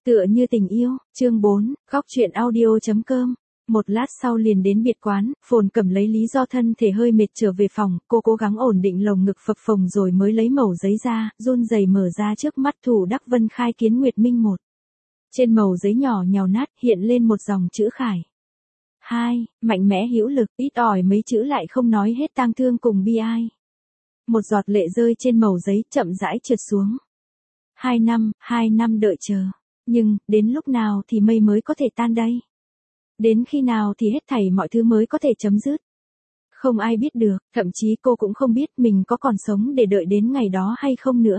Tựa như tình yêu, chương 4, góc truyện audio.com. Một lát sau liền đến biệt quán, Phồn Cẩm lấy lý do thân thể hơi mệt trở về phòng, cô cố gắng ổn định lồng ngực phập phồng rồi mới lấy mẩu giấy ra, run rẩy mở ra trước mắt Thủ Đắc Vân khai kiến Nguyệt Minh 1. Trên mẩu giấy nhỏ nhàu nát hiện lên một dòng chữ khải. 2, mạnh mẽ hữu lực, ít ỏi mấy chữ lại không nói hết tang thương cùng bi ai. Một giọt lệ rơi trên mẩu giấy chậm rãi trượt xuống. 2 năm đợi chờ. Nhưng, đến lúc nào thì mây mới có thể tan đây? Đến khi nào thì hết thảy mọi thứ mới có thể chấm dứt? Không ai biết được, thậm chí cô cũng không biết mình có còn sống để đợi đến ngày đó hay không nữa.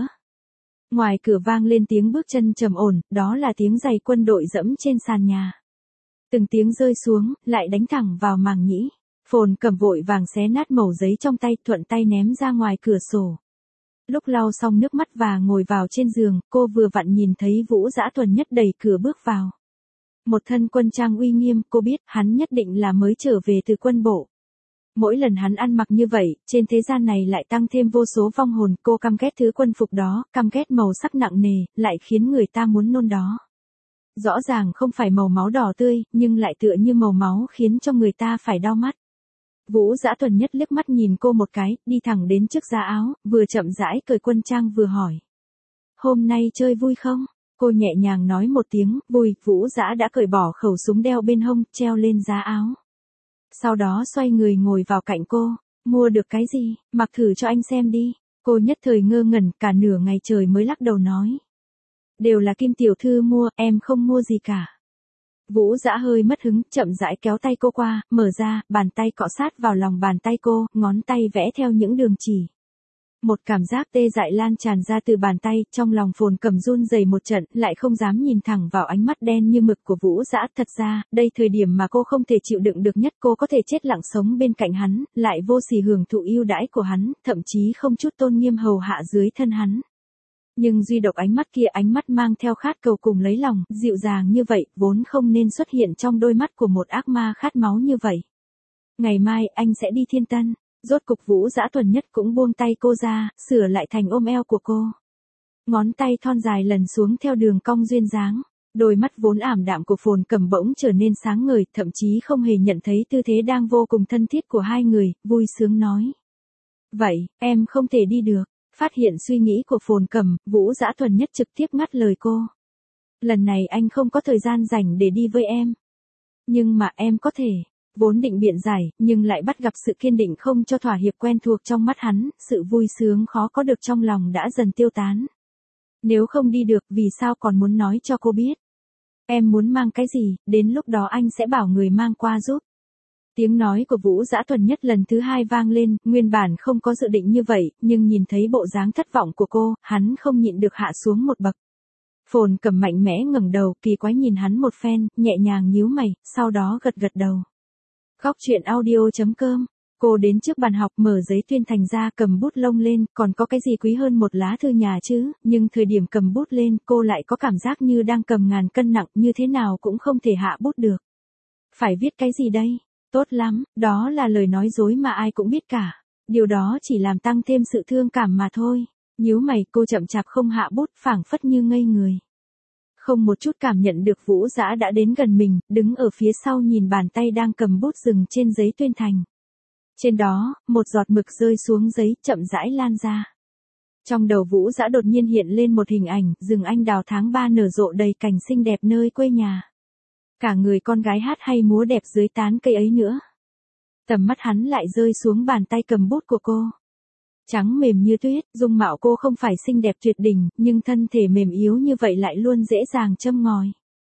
Ngoài cửa vang lên tiếng bước chân trầm ổn, đó là tiếng giày quân đội dẫm trên sàn nhà. Từng tiếng rơi xuống, lại đánh thẳng vào màng nhĩ. Phồn Cẩm vội vàng xé nát mẩu giấy trong tay, thuận tay ném ra ngoài cửa sổ. Lúc lau xong nước mắt và ngồi vào trên giường, cô vừa vặn nhìn thấy Vũ Dã Thuần Nhất đẩy cửa bước vào. Một thân quân trang uy nghiêm, cô biết hắn nhất định là mới trở về từ quân bộ. Mỗi lần hắn ăn mặc như vậy, trên thế gian này lại tăng thêm vô số vong hồn, cô căm ghét thứ quân phục đó, căm ghét màu sắc nặng nề, lại khiến người ta muốn nôn đó. Rõ ràng không phải màu máu đỏ tươi, nhưng lại tựa như màu máu khiến cho người ta phải đau mắt. Vũ Dã Thuần Nhất liếc mắt nhìn cô một cái, đi thẳng đến trước giá áo, vừa chậm rãi cởi quân trang vừa hỏi. Hôm nay chơi vui không? Cô nhẹ nhàng nói một tiếng, vui, Vũ Dã đã cởi bỏ khẩu súng đeo bên hông, treo lên giá áo. Sau đó xoay người ngồi vào cạnh cô, mua được cái gì, mặc thử cho anh xem đi. Cô nhất thời ngơ ngẩn, cả nửa ngày trời mới lắc đầu nói. Đều là Kim tiểu thư mua, em không mua gì cả. Vũ Dã hơi mất hứng, chậm rãi kéo tay cô qua, mở ra, bàn tay cọ sát vào lòng bàn tay cô, ngón tay vẽ theo những đường chỉ. Một cảm giác tê dại lan tràn ra từ bàn tay, trong lòng Phồn Cẩm run rẩy một trận, lại không dám nhìn thẳng vào ánh mắt đen như mực của Vũ Dã. Thật ra, đây thời điểm mà cô không thể chịu đựng được nhất, cô có thể chết lặng sống bên cạnh hắn, lại vô sỉ hưởng thụ ưu đãi của hắn, thậm chí không chút tôn nghiêm hầu hạ dưới thân hắn. Nhưng duy độc ánh mắt kia, ánh mắt mang theo khát cầu cùng lấy lòng, dịu dàng như vậy, vốn không nên xuất hiện trong đôi mắt của một ác ma khát máu như vậy. Ngày mai, anh sẽ đi Thiên Tân. Rốt cục Vũ Dã Thuần Nhất cũng buông tay cô ra, sửa lại thành ôm eo của cô. Ngón tay thon dài lần xuống theo đường cong duyên dáng. Đôi mắt vốn ảm đạm của Phồn Cẩm bỗng trở nên sáng ngời, thậm chí không hề nhận thấy tư thế đang vô cùng thân thiết của hai người, vui sướng nói. Vậy, em không thể đi được. Phát hiện suy nghĩ của Phồn Cẩm, Vũ Dã Thuần Nhất trực tiếp ngắt lời cô. Lần này anh không có thời gian rảnh để đi với em. Nhưng mà em có thể. Vốn định biện giải, nhưng lại bắt gặp sự kiên định không cho thỏa hiệp quen thuộc trong mắt hắn, sự vui sướng khó có được trong lòng đã dần tiêu tán. Nếu không đi được, vì sao còn muốn nói cho cô biết? Em muốn mang cái gì, đến lúc đó anh sẽ bảo người mang qua giúp. Tiếng nói của Vũ Dã Thuần Nhất lần thứ hai vang lên, nguyên bản không có dự định như vậy, nhưng nhìn thấy bộ dáng thất vọng của cô, hắn không nhịn được hạ xuống một bậc. Phồn Cẩm mạnh mẽ ngẩng đầu, kỳ quái nhìn hắn một phen, nhẹ nhàng nhíu mày, sau đó gật gật đầu. Góc truyện audio.com. Cô đến trước bàn học, mở giấy tuyên thành ra, cầm bút lông lên, còn có cái gì quý hơn một lá thư nhà chứ, nhưng thời điểm cầm bút lên, cô lại có cảm giác như đang cầm ngàn cân nặng, như thế nào cũng không thể hạ bút được. Phải viết cái gì đây? Tốt lắm, đó là lời nói dối mà ai cũng biết cả. Điều đó chỉ làm tăng thêm sự thương cảm mà thôi. Nhíu mày, cô chậm chạp không hạ bút, phảng phất như ngây người. Không một chút cảm nhận được Vũ Dã đã đến gần mình, đứng ở phía sau nhìn bàn tay đang cầm bút dừng trên giấy tuyên thành. Trên đó, một giọt mực rơi xuống giấy, chậm rãi lan ra. Trong đầu Vũ Dã đột nhiên hiện lên một hình ảnh, rừng anh đào tháng 3 nở rộ đầy cảnh xinh đẹp nơi quê nhà. Cả người con gái hát hay múa đẹp dưới tán cây ấy nữa. Tầm mắt hắn lại rơi xuống bàn tay cầm bút của cô. Trắng mềm như tuyết, dung mạo cô không phải xinh đẹp tuyệt đỉnh, nhưng thân thể mềm yếu như vậy lại luôn dễ dàng châm ngòi.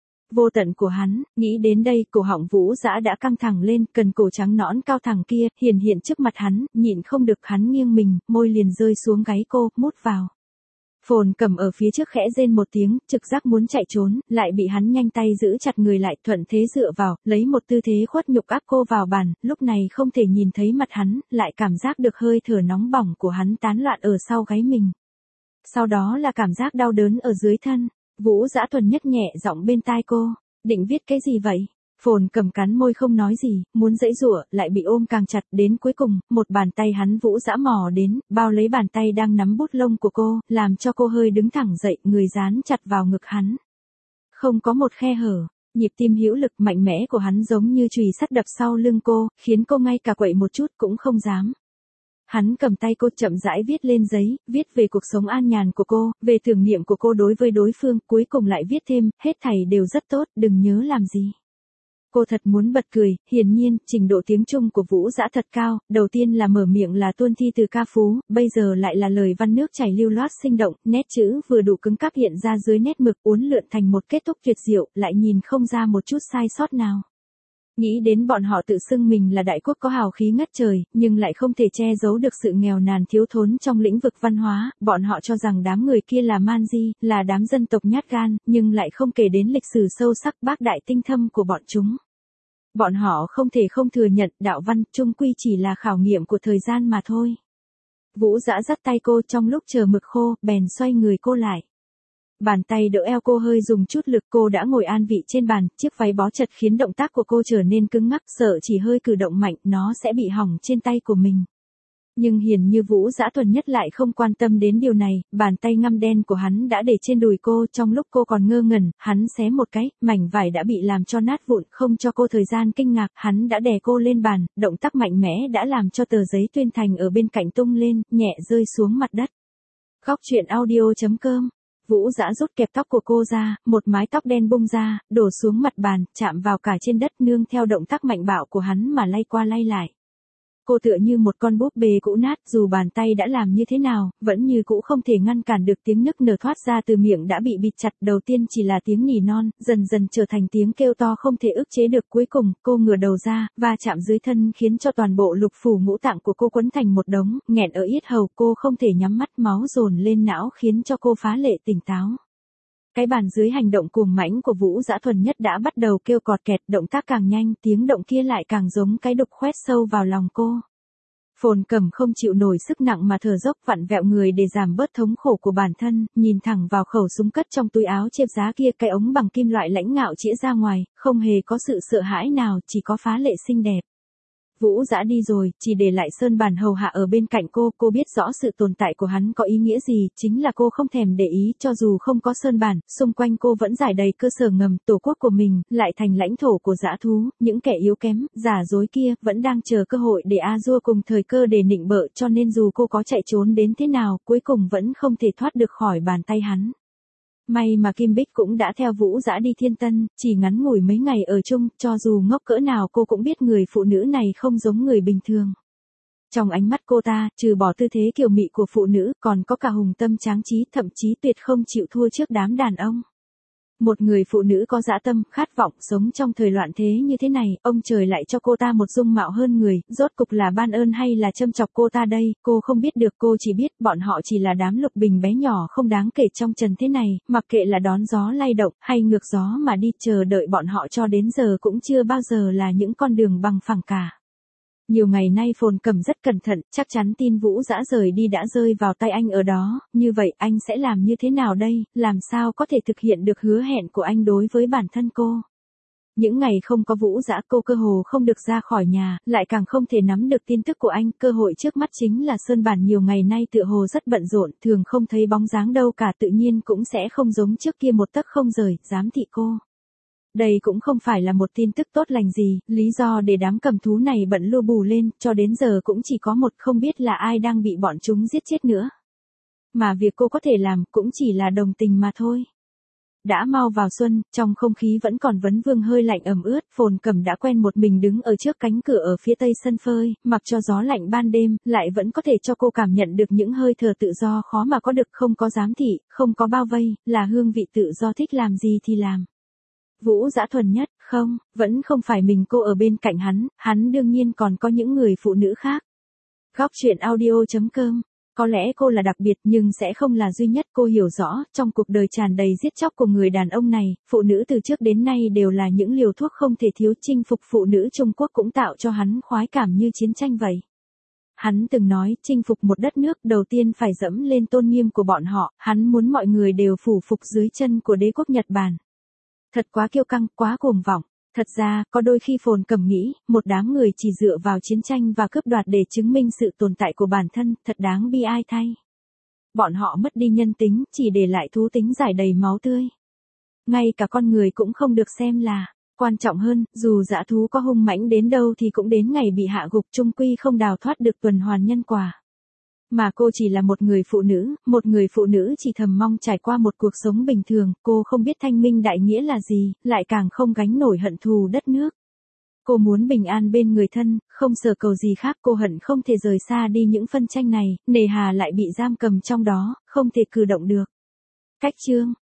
Vô tận của hắn, nghĩ đến đây, cổ họng Vũ Dã đã căng thẳng lên, cần cổ trắng nõn cao thẳng kia, hiện trước mặt hắn, nhịn không được hắn nghiêng mình, môi liền rơi xuống gáy cô, mút vào. Phồn Cẩm ở phía trước khẽ rên một tiếng, trực giác muốn chạy trốn, lại bị hắn nhanh tay giữ chặt người lại, thuận thế dựa vào, lấy một tư thế khuất nhục áp cô vào bàn, lúc này không thể nhìn thấy mặt hắn, lại cảm giác được hơi thở nóng bỏng của hắn tán loạn ở sau gáy mình. Sau đó là cảm giác đau đớn ở dưới thân. Vũ Dã Thuần Nhất nhẹ giọng bên tai cô, định viết cái gì vậy? Phồn Cẩm cắn môi không nói gì, muốn giãy giụa, lại bị ôm càng chặt, đến cuối cùng, một bàn tay hắn Vũ Dã mò đến, bao lấy bàn tay đang nắm bút lông của cô, làm cho cô hơi đứng thẳng dậy, người dán chặt vào ngực hắn. không có một khe hở. Nhịp tim hữu lực mạnh mẽ của hắn giống như chùy sắt đập sau lưng cô, khiến cô ngay cả quậy một chút cũng không dám. Hắn cầm tay cô chậm rãi viết lên giấy, viết về cuộc sống an nhàn của cô, về tưởng niệm của cô đối với đối phương, cuối cùng lại viết thêm, hết thảy đều rất tốt, đừng nhớ làm gì. Cô thật muốn bật cười, hiển nhiên, trình độ tiếng Trung của Vũ Dã thật cao, đầu tiên là mở miệng là tuôn thi từ ca phú, bây giờ lại là lời văn nước chảy lưu loát sinh động, nét chữ vừa đủ cứng cáp hiện ra dưới nét mực uốn lượn thành một kết thúc tuyệt diệu, lại nhìn không ra một chút sai sót nào. Nghĩ đến bọn họ tự xưng mình là đại quốc có hào khí ngất trời, nhưng lại không thể che giấu được sự nghèo nàn thiếu thốn trong lĩnh vực văn hóa, bọn họ cho rằng đám người kia là man di, là đám dân tộc nhát gan, nhưng lại không kể đến lịch sử sâu sắc bác đại tinh thâm của bọn chúng. Bọn họ không thể không thừa nhận đạo văn chung quy chỉ là khảo nghiệm của thời gian mà thôi. Vũ Dã dắt tay cô trong lúc chờ mực khô, bèn xoay người cô lại. Bàn tay đỡ eo cô hơi dùng chút lực, cô đã ngồi an vị trên bàn, chiếc váy bó chặt khiến động tác của cô trở nên cứng ngắc, sợ chỉ hơi cử động mạnh nó sẽ bị hỏng trên tay của mình. Nhưng hiển như Vũ Dã Thuần Nhất lại không quan tâm đến điều này, bàn tay ngăm đen của hắn đã để trên đùi cô, trong lúc cô còn ngơ ngẩn, hắn xé một cái, mảnh vải đã bị làm cho nát vụn, không cho cô thời gian kinh ngạc, hắn đã đè cô lên bàn, động tác mạnh mẽ đã làm cho tờ giấy tuyên thành ở bên cạnh tung lên, nhẹ rơi xuống mặt đất. Góc truyện audio.com. Vũ Dã rút kẹp tóc của cô ra, một mái tóc đen bung ra, đổ xuống mặt bàn, chạm vào cả trên đất nương theo động tác mạnh bạo của hắn mà lay qua lay lại. Cô tựa như một con búp bê cũ nát, dù bàn tay đã làm như thế nào, vẫn như cũ không thể ngăn cản được tiếng nức nở thoát ra từ miệng đã bị bịt chặt, đầu tiên chỉ là tiếng nỉ non, dần dần trở thành tiếng kêu to không thể ức chế được, cuối cùng, cô ngửa đầu ra, va chạm dưới thân khiến cho toàn bộ lục phủ ngũ tạng của cô quấn thành một đống, nghẹn ở yết hầu, cô không thể nhắm mắt, máu dồn lên não khiến cho cô phá lệ tỉnh táo. Cái bàn dưới hành động cuồng mãnh của Vũ Dã Thuần Nhất đã bắt đầu kêu cọt kẹt, động tác càng nhanh, tiếng động kia lại càng giống cái đục khoét sâu vào lòng cô. Phồn Cẩm không chịu nổi sức nặng mà thở dốc, vặn vẹo người để giảm bớt thống khổ của bản thân, nhìn thẳng vào khẩu súng cất trong túi áo chếp giá kia, cái ống bằng kim loại lãnh ngạo chĩa ra ngoài, không hề có sự sợ hãi nào, chỉ có phá lệ xinh đẹp. Vũ Dã đi rồi, chỉ để lại Sơn Bản hầu hạ ở bên cạnh cô biết rõ sự tồn tại của hắn có ý nghĩa gì, chính là cô không thèm để ý, cho dù không có Sơn Bản, xung quanh cô vẫn rải đầy cơ sở ngầm, tổ quốc của mình, lại thành lãnh thổ của dã thú, những kẻ yếu kém, giả dối kia, vẫn đang chờ cơ hội để A-dua cùng thời cơ để nịnh bợ, cho nên dù cô có chạy trốn đến thế nào, cuối cùng vẫn không thể thoát được khỏi bàn tay hắn. May mà Kim Bích cũng đã theo Vũ Dã đi Thiên Tân, chỉ ngắn ngủi mấy ngày ở chung, cho dù ngốc cỡ nào cô cũng biết người phụ nữ này không giống người bình thường. Trong ánh mắt cô ta, trừ bỏ tư thế kiều mị của phụ nữ, còn có cả hùng tâm tráng trí, thậm chí tuyệt không chịu thua trước đám đàn ông. Một người phụ nữ có dã tâm, khát vọng, sống trong thời loạn thế như thế này, ông trời lại cho cô ta một dung mạo hơn người, rốt cục là ban ơn hay là châm chọc cô ta đây, cô không biết được, cô chỉ biết, bọn họ chỉ là đám lục bình bé nhỏ không đáng kể trong trần thế này, mặc kệ là đón gió lay động, hay ngược gió mà đi, chờ đợi bọn họ cho đến giờ cũng chưa bao giờ là những con đường bằng phẳng cả. Nhiều ngày nay Phồn Cẩm rất cẩn thận, chắc chắn tin Vũ Dã rời đi đã rơi vào tay anh ở đó, như vậy anh sẽ làm như thế nào đây, làm sao có thể thực hiện được hứa hẹn của anh đối với bản thân cô. Những ngày không có Vũ Dã cô cơ hồ không được ra khỏi nhà, lại càng không thể nắm được tin tức của anh, cơ hội trước mắt chính là Sơn Bản nhiều ngày nay tựa hồ rất bận rộn, thường không thấy bóng dáng đâu cả, tự nhiên cũng sẽ không giống trước kia một tấc không rời, giám thị cô. Đây cũng không phải là một tin tức tốt lành gì, lý do để đám cầm thú này bận lu bù lên, cho đến giờ cũng chỉ có một, không biết là ai đang bị bọn chúng giết chết nữa. Mà việc cô có thể làm cũng chỉ là đồng tình mà thôi. Đã mau vào xuân, trong không khí vẫn còn vấn vương hơi lạnh ẩm ướt, Phồn Cẩm đã quen một mình đứng ở trước cánh cửa ở phía tây sân phơi, mặc cho gió lạnh ban đêm, lại vẫn có thể cho cô cảm nhận được những hơi thở tự do khó mà có được, không có giám thị, không có bao vây, là hương vị tự do, thích làm gì thì làm. Vũ Dã Thuần Nhất, không, vẫn không phải mình cô ở bên cạnh hắn đương nhiên còn có những người phụ nữ khác. Góc truyện audio.com. Có lẽ cô là đặc biệt nhưng sẽ không là duy nhất, cô hiểu rõ, trong cuộc đời tràn đầy giết chóc của người đàn ông này, phụ nữ từ trước đến nay đều là những liều thuốc không thể thiếu, chinh phục phụ nữ Trung Quốc cũng tạo cho hắn khoái cảm như chiến tranh vậy. Hắn từng nói, chinh phục một đất nước đầu tiên phải dẫm lên tôn nghiêm của bọn họ, hắn muốn mọi người đều phủ phục dưới chân của đế quốc Nhật Bản. Thật quá kiêu căng, quá cuồng vọng. Thật ra, có đôi khi Phồn Cẩm nghĩ, một đám người chỉ dựa vào chiến tranh và cướp đoạt để chứng minh sự tồn tại của bản thân, thật đáng bi ai thay. Bọn họ mất đi nhân tính, chỉ để lại thú tính rải đầy máu tươi. ngay cả con người cũng không được xem là quan trọng hơn, dù dã thú có hung mãnh đến đâu thì cũng đến ngày bị hạ gục, chung quy không đào thoát được tuần hoàn nhân quả. Mà cô chỉ là một người phụ nữ chỉ thầm mong trải qua một cuộc sống bình thường, cô không biết thanh minh đại nghĩa là gì, lại càng không gánh nổi hận thù đất nước. Cô muốn bình an bên người thân, không sở cầu gì khác, cô hận không thể rời xa đi những phân tranh này, nề hà lại bị giam cầm trong đó, không thể cử động được. Cách chương